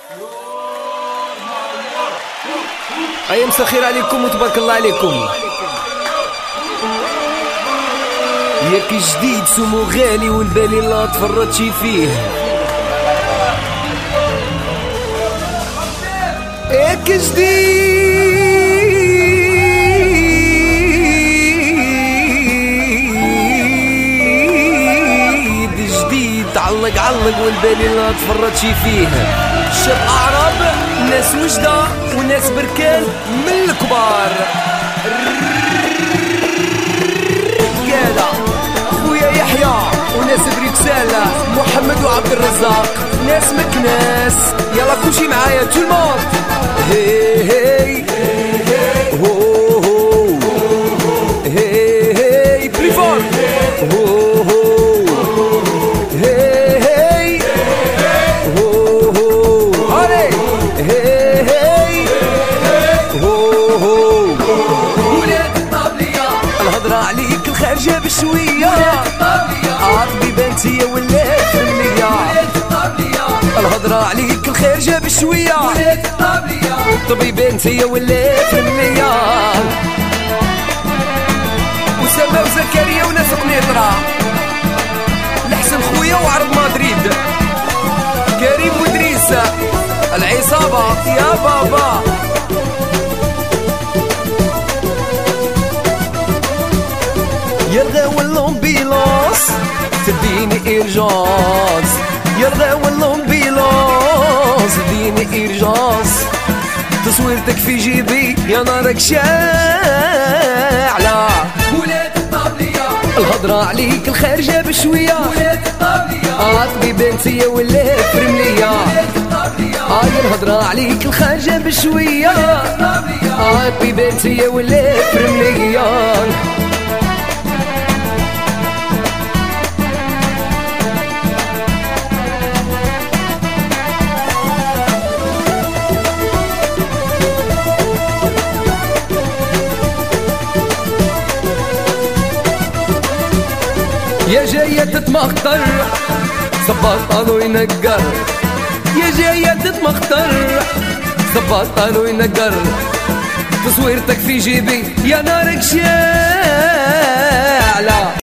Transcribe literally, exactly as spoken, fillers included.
أي مساء الخير عليكم وتبارك الله عليكم. ياك جديد سمو غالي والبالي لا تفرطشي فيه. ياك جديد جديد تعلق علق والبالي لا تفرطشي فيه. شاب أعراب ناس وجدة وناس بركان من الكبار. رجالة خويا يحيى وناس بريكسالا محمد وعبد الرزاق ناس مكناس. يلا كلشي معايا تو الموند. هي هي هو هو هي هي بريفور هو هو هي هي هو هو هي هي هو هو ولاد الطابلية الهضرة عليك الخارجة بشوية. عاطبي بنتي ولات فنية. الهضرة عليك الخارجة بشوية. طبي بنتي ولات فنية. وسما وزكريا وناس قنيطرة الحسن خويا وعرض مدريد. كريم ودريس العصابة يا بابا. يرغى والامبيلانس تديني إيرجانس. يرغى والامبيلانس تديني إيرجانس. تصويرتك في جيبي يا نارك شاعلة. ولاد الطابلية الهضرة عليك الخارجة بشوية. ولاد الطابلية عاطبي بنتي ولات فرملية. هاي الهضرة عليك الخارجة بشوية. عاطبي بنتي ولات فرملية. يا جاية تتمخطر صباطانو ينقر. يا جاية تتمخطر صباطانو ينقر. تصويرتك في جيبي يا نارك شاعلة.